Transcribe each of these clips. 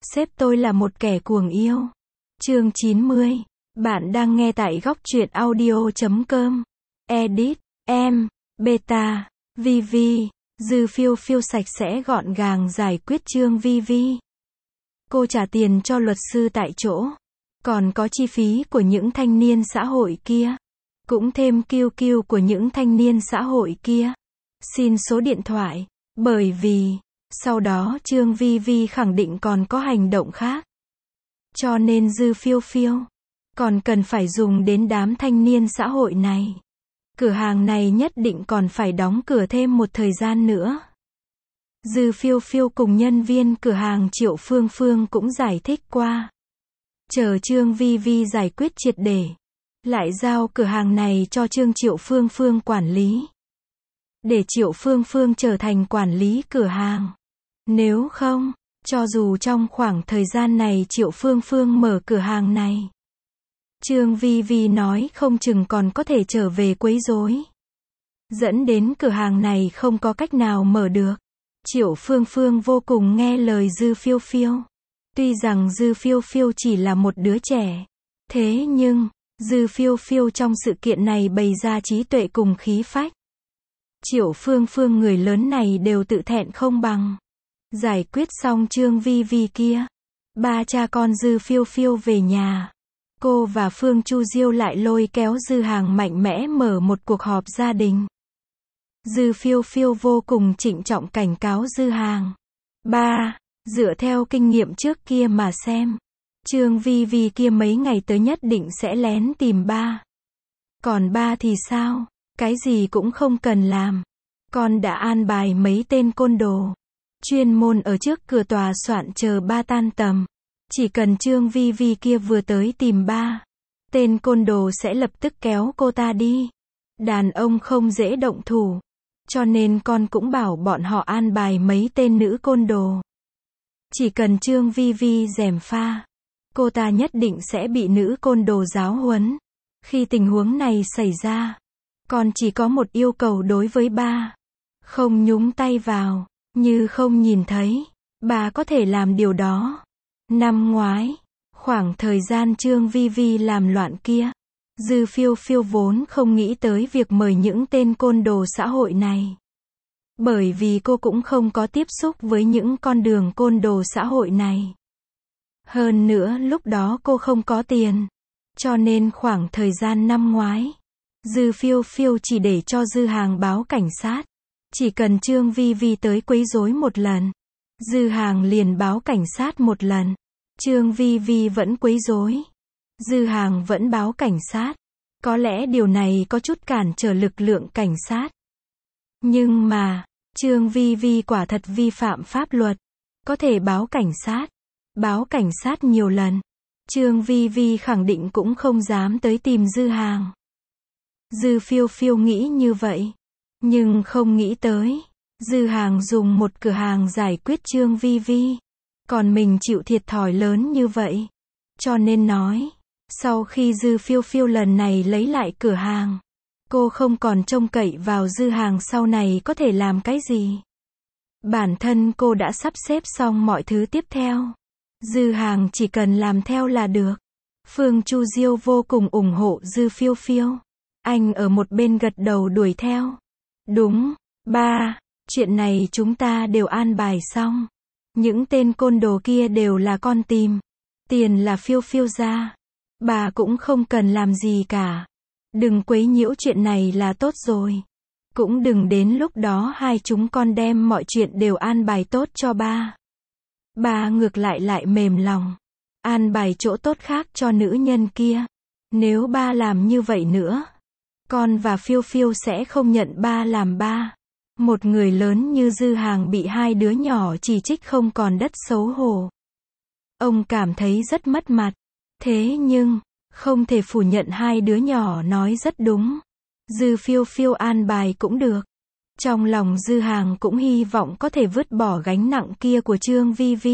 Sếp tôi là một kẻ cuồng yêu. Chương 90. Bạn đang nghe tại góc truyện audio.com. Edit, em, beta, VV, Dư phiêu phiêu sạch sẽ gọn gàng giải quyết chương VV. Cô trả tiền cho luật sư tại chỗ. Còn có chi phí của những thanh niên xã hội kia. Cũng thêm QQ của những thanh niên xã hội kia. Xin số điện thoại. Bởi vì, sau đó chương VV khẳng định còn có hành động khác. Cho nên Dư phiêu phiêu còn cần phải dùng đến đám thanh niên xã hội này. Cửa hàng này nhất định còn phải đóng cửa thêm một thời gian nữa. Dư phiêu phiêu cùng nhân viên cửa hàng Triệu Phương Phương cũng giải thích qua. Chờ Trương VV giải quyết triệt để, lại giao cửa hàng này cho Triệu Phương Phương quản lý. Để Triệu Phương Phương trở thành quản lý cửa hàng. Nếu không, cho dù trong khoảng thời gian này Triệu Phương Phương mở cửa hàng này, Trương VV nói không chừng còn có thể trở về quấy rối. Dẫn đến cửa hàng này không có cách nào mở được. Triệu Phương Phương vô cùng nghe lời Dư phiêu phiêu. Tuy rằng Dư phiêu phiêu chỉ là một đứa trẻ. Thế nhưng, Dư phiêu phiêu trong sự kiện này bày ra trí tuệ cùng khí phách. Triệu Phương Phương người lớn này đều tự thẹn không bằng. Giải quyết xong Trương VV kia, ba cha con Dư phiêu phiêu về nhà. Cô và Phương Chu Diêu lại lôi kéo Dư Hàng mạnh mẽ mở một cuộc họp gia đình. Dư phiêu phiêu vô cùng trịnh trọng cảnh cáo Dư Hàng. Ba, dựa theo kinh nghiệm trước kia mà xem, Trương VV kia mấy ngày tới nhất định sẽ lén tìm ba. Còn ba thì sao? Cái gì cũng không cần làm. Con đã an bài mấy tên côn đồ chuyên môn ở trước cửa tòa soạn chờ ba tan tầm. Chỉ cần Trương VV kia vừa tới tìm ba, tên côn đồ sẽ lập tức kéo cô ta đi. Đàn ông không dễ động thủ, cho nên con cũng bảo bọn họ an bài mấy tên nữ côn đồ. Chỉ cần Trương VV gièm pha, cô ta nhất định sẽ bị nữ côn đồ giáo huấn. Khi tình huống này xảy ra, con chỉ có một yêu cầu đối với ba. Không nhúng tay vào, như không nhìn thấy. Ba có thể làm điều đó. Năm ngoái, khoảng thời gian Trương VV làm loạn kia, Dư phiêu phiêu vốn không nghĩ tới việc mời những tên côn đồ xã hội này. Bởi vì cô cũng không có tiếp xúc với những con đường côn đồ xã hội này. Hơn nữa lúc đó cô không có tiền. Cho nên khoảng thời gian năm ngoái, Dư phiêu phiêu chỉ để cho Dư Hàng báo cảnh sát. Chỉ cần Trương VV tới quấy rối một lần, Dư Hàng liền báo cảnh sát một lần. Trương VV vẫn quấy rối, Dư Hàng vẫn báo cảnh sát. Có lẽ điều này có chút cản trở lực lượng cảnh sát. Nhưng mà, Trương VV quả thật vi phạm pháp luật. Có thể báo cảnh sát. Báo cảnh sát nhiều lần. Trương VV khẳng định cũng không dám tới tìm Dư Hàng. Dư phiêu phiêu nghĩ như vậy. Nhưng không nghĩ tới, Dư Hàng dùng một cửa hàng giải quyết Trương VV. Còn mình chịu thiệt thòi lớn như vậy. Cho nên nói, sau khi Dư phiêu phiêu lần này lấy lại cửa hàng, cô không còn trông cậy vào Dư Hàng sau này có thể làm cái gì. Bản thân cô đã sắp xếp xong mọi thứ tiếp theo. Dư Hàng chỉ cần làm theo là được. Phương Chu Diêu vô cùng ủng hộ Dư phiêu phiêu. Anh ở một bên gật đầu đuổi theo. Đúng, ba, chuyện này chúng ta đều an bài xong. Những tên côn đồ kia đều là con tìm. Tiền là phiêu phiêu ra. Bà cũng không cần làm gì cả. Đừng quấy nhiễu chuyện này là tốt rồi. Cũng đừng đến lúc đó hai chúng con đem mọi chuyện đều an bài tốt cho ba. Ba ngược lại mềm lòng. An bài chỗ tốt khác cho nữ nhân kia. Nếu ba làm như vậy nữa, con và phiêu phiêu sẽ không nhận ba làm ba. Một người lớn như Dư Hàng bị hai đứa nhỏ chỉ trích không còn đất xấu hổ. Ông cảm thấy rất mất mặt. Thế nhưng, không thể phủ nhận hai đứa nhỏ nói rất đúng. Dư phiêu phiêu an bài cũng được. Trong lòng Dư Hàng cũng hy vọng có thể vứt bỏ gánh nặng kia của Trương VV.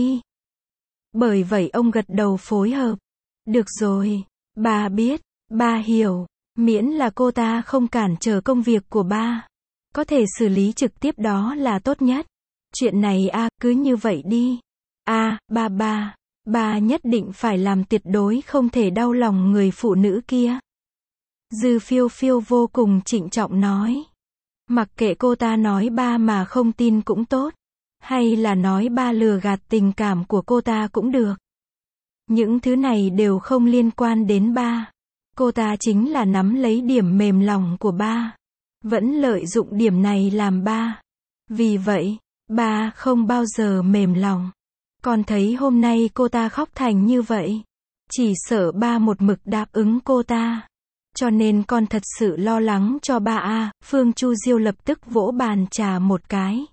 Bởi vậy ông gật đầu phối hợp. Được rồi, ba biết, ba hiểu. Miễn là cô ta không cản trở công việc của ba, có thể xử lý trực tiếp đó là tốt nhất. Chuyện này cứ như vậy đi. Ba, Ba nhất định phải làm tuyệt đối không thể đau lòng người phụ nữ kia. Dư Phiêu Phiêu vô cùng trịnh trọng nói. Mặc kệ cô ta nói ba mà không tin cũng tốt. Hay là nói ba lừa gạt tình cảm của cô ta cũng được. Những thứ này đều không liên quan đến ba. Cô ta chính là nắm lấy điểm mềm lòng của ba. Vẫn lợi dụng điểm này làm ba. Vì vậy, ba không bao giờ mềm lòng. Con thấy hôm nay cô ta khóc thành như vậy. Chỉ sợ ba một mực đáp ứng cô ta. Cho nên con thật sự lo lắng cho ba à. Phương Chu Diêu lập tức vỗ bàn trà một cái.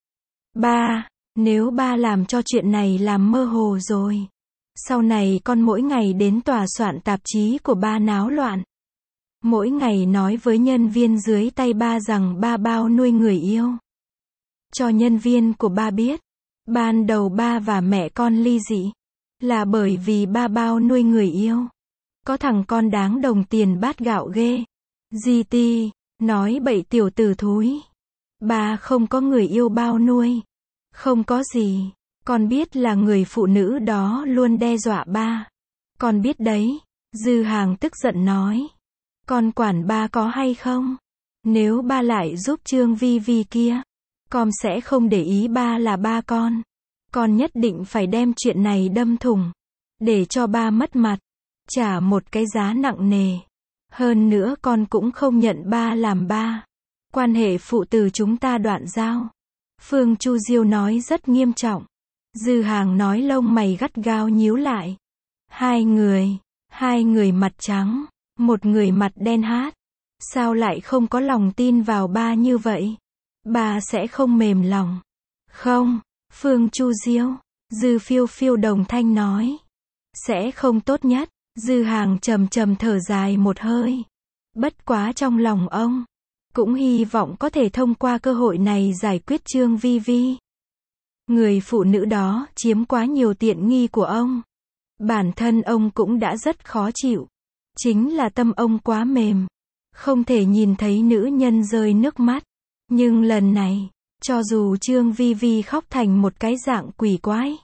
Ba, nếu ba làm cho chuyện này làm mơ hồ rồi. Sau này con mỗi ngày đến tòa soạn tạp chí của ba náo loạn. Mỗi ngày nói với nhân viên dưới tay ba rằng ba bao nuôi người yêu. Cho nhân viên của ba biết. Ban đầu ba và mẹ con ly dị. Là bởi vì ba bao nuôi người yêu. Có thằng con đáng đồng tiền bát gạo ghê. GT, nói bậy tiểu tử thúi. Ba không có người yêu bao nuôi. Không có gì. Con biết là người phụ nữ đó luôn đe dọa ba. Con biết đấy. Dư Hàng tức giận nói. Con quản ba có hay không? Nếu ba lại giúp Trương Vi Vi kia, con sẽ không để ý ba là ba con. Con nhất định phải đem chuyện này đâm thủng. Để cho ba mất mặt. Trả một cái giá nặng nề. Hơn nữa con cũng không nhận ba làm ba. Quan hệ phụ tử chúng ta đoạn giao. Phương Chu Diêu nói rất nghiêm trọng. Dư Hàng nói lông mày gắt gao nhíu lại. Hai người mặt trắng, một người mặt đen hát. Sao lại không có lòng tin vào ba như vậy? Ba sẽ không mềm lòng. Không, Phương Chu Diêu, Dư Phiêu Phiêu đồng thanh nói. Sẽ không tốt nhất. Dư Hàng trầm trầm thở dài một hơi. Bất quá trong lòng ông, cũng hy vọng có thể thông qua cơ hội này giải quyết Trương Vi Vi. Người phụ nữ đó chiếm quá nhiều tiện nghi của ông. Bản thân ông cũng đã rất khó chịu. Chính là tâm ông quá mềm. Không thể nhìn thấy nữ nhân rơi nước mắt. Nhưng lần này, cho dù Trương Vi Vi khóc thành một cái dạng quỷ quái,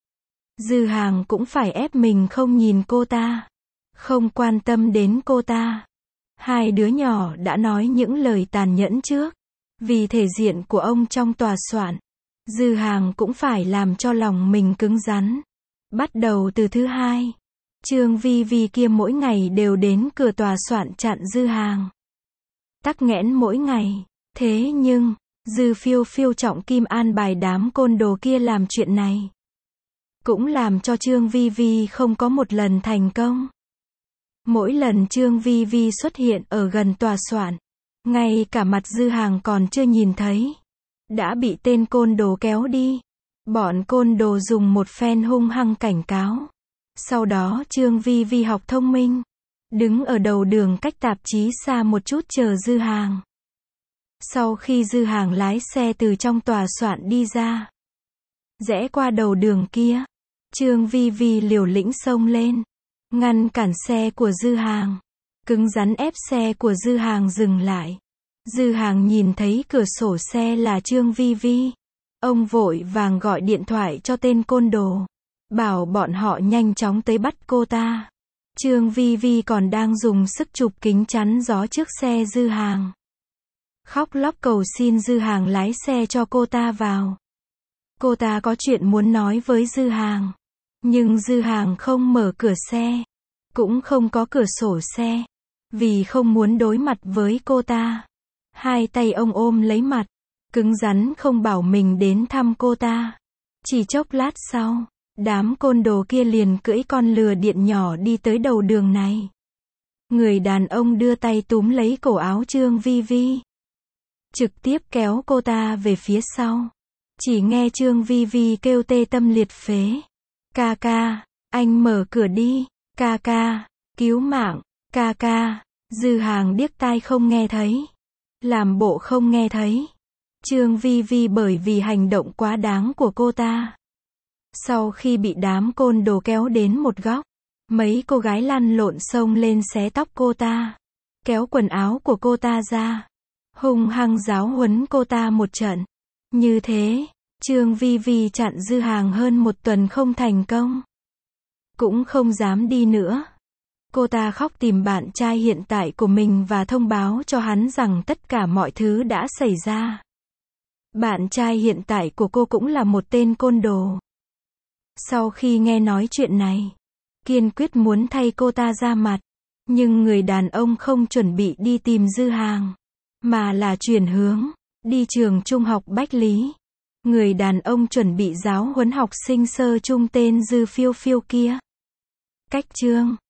Dư Hàng cũng phải ép mình không nhìn cô ta. Không quan tâm đến cô ta. Hai đứa nhỏ đã nói những lời tàn nhẫn trước. Vì thể diện của ông trong tòa soạn, Dư Hàng cũng phải làm cho lòng mình cứng rắn. Bắt đầu từ thứ hai, Trương Vi Vi kia mỗi ngày đều đến cửa tòa soạn chặn Dư Hàng. Tắc nghẽn mỗi ngày. Thế nhưng, Dư Phiêu Phiêu trọng kim an bài đám côn đồ kia làm chuyện này. Cũng làm cho Trương Vi Vi không có một lần thành công. Mỗi lần Trương Vi Vi xuất hiện ở gần tòa soạn, ngay cả mặt Dư Hàng còn chưa nhìn thấy, đã bị tên côn đồ kéo đi. Bọn côn đồ dùng một phen hung hăng cảnh cáo. Sau đó Trương Vi Vi học thông minh, đứng ở đầu đường cách tạp chí xa một chút chờ Dư Hàng. Sau khi Dư Hàng lái xe từ trong tòa soạn đi ra, rẽ qua đầu đường kia, Trương Vi Vi liều lĩnh xông lên, ngăn cản xe của Dư Hàng, cứng rắn ép xe của Dư Hàng dừng lại. Dư Hàng nhìn thấy cửa sổ xe là Trương Vi Vi. Ông vội vàng gọi điện thoại cho tên côn đồ, bảo bọn họ nhanh chóng tới bắt cô ta. Trương Vi Vi còn đang dùng sức chụp kính chắn gió trước xe Dư Hàng. Khóc lóc cầu xin Dư Hàng lái xe cho cô ta vào. Cô ta có chuyện muốn nói với Dư Hàng. Nhưng Dư Hàng không mở cửa xe, cũng không có cửa sổ xe, vì không muốn đối mặt với cô ta. Hai tay ông ôm lấy mặt, cứng rắn không bảo mình đến thăm cô ta. Chỉ chốc lát sau, đám côn đồ kia liền cưỡi con lừa điện nhỏ đi tới đầu đường này. Người đàn ông đưa tay túm lấy cổ áo Trương Vi Vi, trực tiếp kéo cô ta về phía sau. Chỉ nghe Trương Vi Vi kêu tê tâm liệt phế. Ca ca, anh mở cửa đi. Ca ca, cứu mạng. Ca ca. Dư Hàng điếc tai không nghe thấy, làm bộ không nghe thấy. Trương Vi Vi bởi vì hành động quá đáng của cô ta, sau khi bị đám côn đồ kéo đến một góc, mấy cô gái lăn lộn xông lên xé tóc cô ta, kéo quần áo của cô ta ra, hung hăng giáo huấn cô ta một trận. Như thế, Trương Vi Vi chặn Dư Hàng hơn một tuần không thành công. cũng không dám đi nữa. Cô ta khóc tìm bạn trai hiện tại của mình và thông báo cho hắn rằng tất cả mọi thứ đã xảy ra. Bạn trai hiện tại của cô cũng là một tên côn đồ. Sau khi nghe nói chuyện này, kiên quyết muốn thay cô ta ra mặt. Nhưng người đàn ông không chuẩn bị đi tìm Dư Hàng, mà là chuyển hướng, đi trường trung học Bách Lý. Người đàn ông chuẩn bị giáo huấn học sinh sơ trung tên Dư Phiêu Phiêu kia. Cách chương